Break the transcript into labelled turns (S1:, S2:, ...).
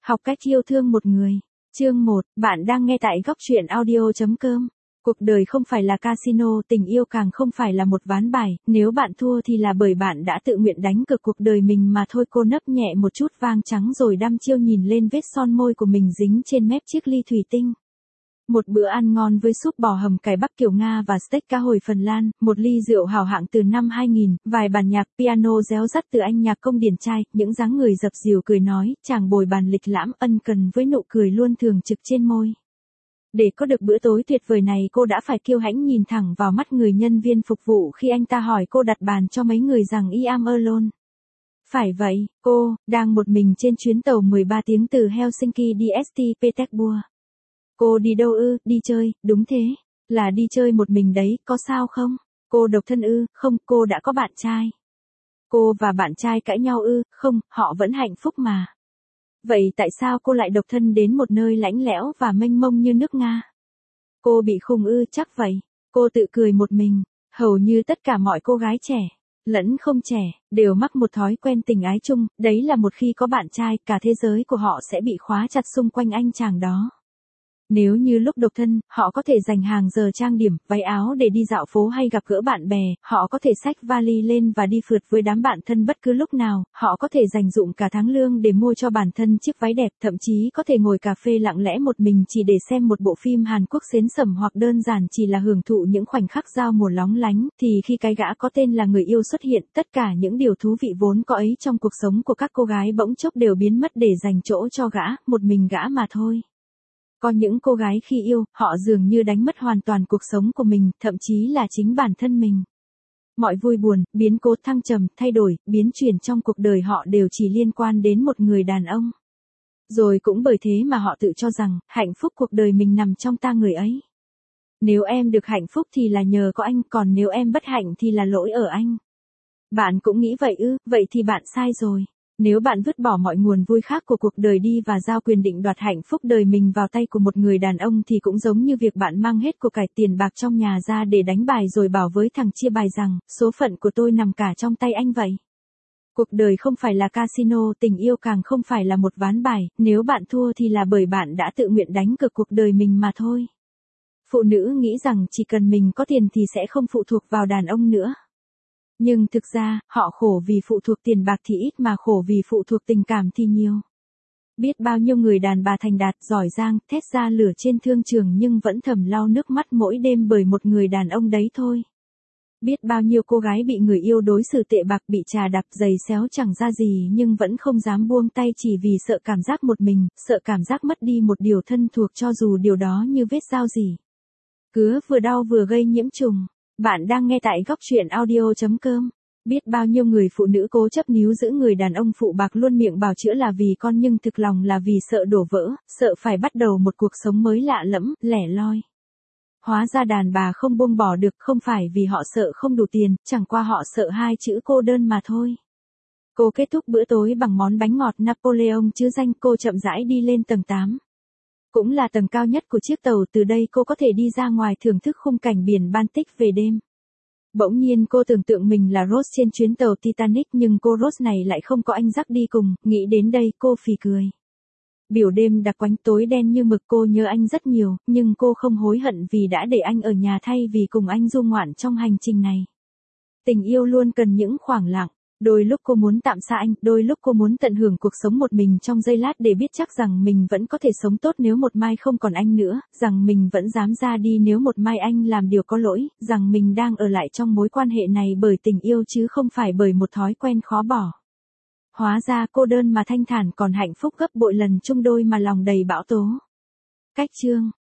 S1: Học cách yêu thương một người. Chương 1, bạn đang nghe tại góc truyện audio.com. Cuộc đời không phải là casino, tình yêu càng không phải là một ván bài, nếu bạn thua thì là bởi bạn đã tự nguyện đánh cược cuộc đời mình mà thôi. Cô nấp nhẹ một chút vang trắng rồi đăm chiêu nhìn lên vết son môi của mình dính trên mép chiếc ly thủy tinh. Một bữa ăn ngon với súp bò hầm cải Bắc kiểu Nga và steak cá hồi Phần Lan, một ly rượu hào hạng từ năm 2000, vài bản nhạc piano réo rắt từ anh nhạc công điển trai, những dáng người dập dìu cười nói, chàng bồi bàn lịch lãm ân cần với nụ cười luôn thường trực trên môi. Để có được bữa tối tuyệt vời này cô đã phải kiêu hãnh nhìn thẳng vào mắt người nhân viên phục vụ khi anh ta hỏi cô đặt bàn cho mấy người rằng I am alone. Phải vậy, cô, đang một mình trên chuyến tàu 13 tiếng từ Helsinki đi St. Petersburg. Cô đi đâu ư? Đi chơi, đúng thế. Là đi chơi một mình đấy, có sao không? Cô độc thân ư? Không, cô đã có bạn trai. Cô và bạn trai cãi nhau ư? Không, họ vẫn hạnh phúc mà. Vậy tại sao cô lại độc thân đến một nơi lạnh lẽo và mênh mông như nước Nga? Cô bị khùng ư? Chắc vậy. Cô tự cười một mình. Hầu như tất cả mọi cô gái trẻ, lẫn không trẻ, đều mắc một thói quen tình ái chung, đấy là một khi có bạn trai, cả thế giới của họ sẽ bị khóa chặt xung quanh anh chàng đó. Nếu như lúc độc thân, họ có thể dành hàng giờ trang điểm, váy áo để đi dạo phố hay gặp gỡ bạn bè, họ có thể xách vali lên và đi phượt với đám bạn thân bất cứ lúc nào, họ có thể dành dụm cả tháng lương để mua cho bản thân chiếc váy đẹp, thậm chí có thể ngồi cà phê lặng lẽ một mình chỉ để xem một bộ phim Hàn Quốc xến sẩm hoặc đơn giản chỉ là hưởng thụ những khoảnh khắc giao mùa lóng lánh, thì khi cái gã có tên là người yêu xuất hiện, tất cả những điều thú vị vốn có ấy trong cuộc sống của các cô gái bỗng chốc đều biến mất để dành chỗ cho gã, một mình gã mà thôi. Có những cô gái khi yêu, họ dường như đánh mất hoàn toàn cuộc sống của mình, thậm chí là chính bản thân mình. Mọi vui buồn, biến cố thăng trầm, thay đổi, biến chuyển trong cuộc đời họ đều chỉ liên quan đến một người đàn ông. Rồi cũng bởi thế mà họ tự cho rằng, hạnh phúc cuộc đời mình nằm trong ta người ấy. Nếu em được hạnh phúc thì là nhờ có anh, còn nếu em bất hạnh thì là lỗi ở anh. Bạn cũng nghĩ vậy ư? Vậy thì bạn sai rồi. Nếu bạn vứt bỏ mọi nguồn vui khác của cuộc đời đi và giao quyền định đoạt hạnh phúc đời mình vào tay của một người đàn ông thì cũng giống như việc bạn mang hết của cải tiền bạc trong nhà ra để đánh bài rồi bảo với thằng chia bài rằng, số phận của tôi nằm cả trong tay anh vậy. Cuộc đời không phải là casino, tình yêu càng không phải là một ván bài, nếu bạn thua thì là bởi bạn đã tự nguyện đánh cược cuộc đời mình mà thôi. Phụ nữ nghĩ rằng chỉ cần mình có tiền thì sẽ không phụ thuộc vào đàn ông nữa. Nhưng thực ra, họ khổ vì phụ thuộc tiền bạc thì ít mà khổ vì phụ thuộc tình cảm thì nhiều. Biết bao nhiêu người đàn bà thành đạt, giỏi giang, thét ra lửa trên thương trường nhưng vẫn thầm lau nước mắt mỗi đêm bởi một người đàn ông đấy thôi. Biết bao nhiêu cô gái bị người yêu đối xử tệ bạc, bị trà đạp, giày xéo chẳng ra gì nhưng vẫn không dám buông tay chỉ vì sợ cảm giác một mình, sợ cảm giác mất đi một điều thân thuộc cho dù điều đó như vết dao gì. Cứa vừa đau vừa gây nhiễm trùng. Bạn đang nghe tại góc truyện audio.com. Biết bao nhiêu người phụ nữ cố chấp níu giữ người đàn ông phụ bạc luôn miệng bào chữa là vì con nhưng thực lòng là vì sợ đổ vỡ, sợ phải bắt đầu một cuộc sống mới lạ lẫm, lẻ loi. Hóa ra đàn bà không buông bỏ được không phải vì họ sợ không đủ tiền, chẳng qua họ sợ hai chữ cô đơn mà thôi. Cô kết thúc bữa tối bằng món bánh ngọt Napoleon chứ danh. Cô chậm rãi đi lên tầng 8. Cũng là tầng cao nhất của chiếc tàu, từ đây cô có thể đi ra ngoài thưởng thức khung cảnh biển Baltic về đêm. Bỗng nhiên cô tưởng tượng mình là Rose trên chuyến tàu Titanic nhưng cô Rose này lại không có anh Jack đi cùng, nghĩ đến đây cô phì cười. Biểu đêm đặc quánh tối đen như mực, cô nhớ anh rất nhiều, nhưng cô không hối hận vì đã để anh ở nhà thay vì cùng anh du ngoạn trong hành trình này. Tình yêu luôn cần những khoảng lặng. Đôi lúc cô muốn tạm xa anh, đôi lúc cô muốn tận hưởng cuộc sống một mình trong giây lát để biết chắc rằng mình vẫn có thể sống tốt nếu một mai không còn anh nữa, rằng mình vẫn dám ra đi nếu một mai anh làm điều có lỗi, rằng mình đang ở lại trong mối quan hệ này bởi tình yêu chứ không phải bởi một thói quen khó bỏ. Hóa ra cô đơn mà thanh thản còn hạnh phúc gấp bội lần chung đôi mà lòng đầy bão tố. Cách chương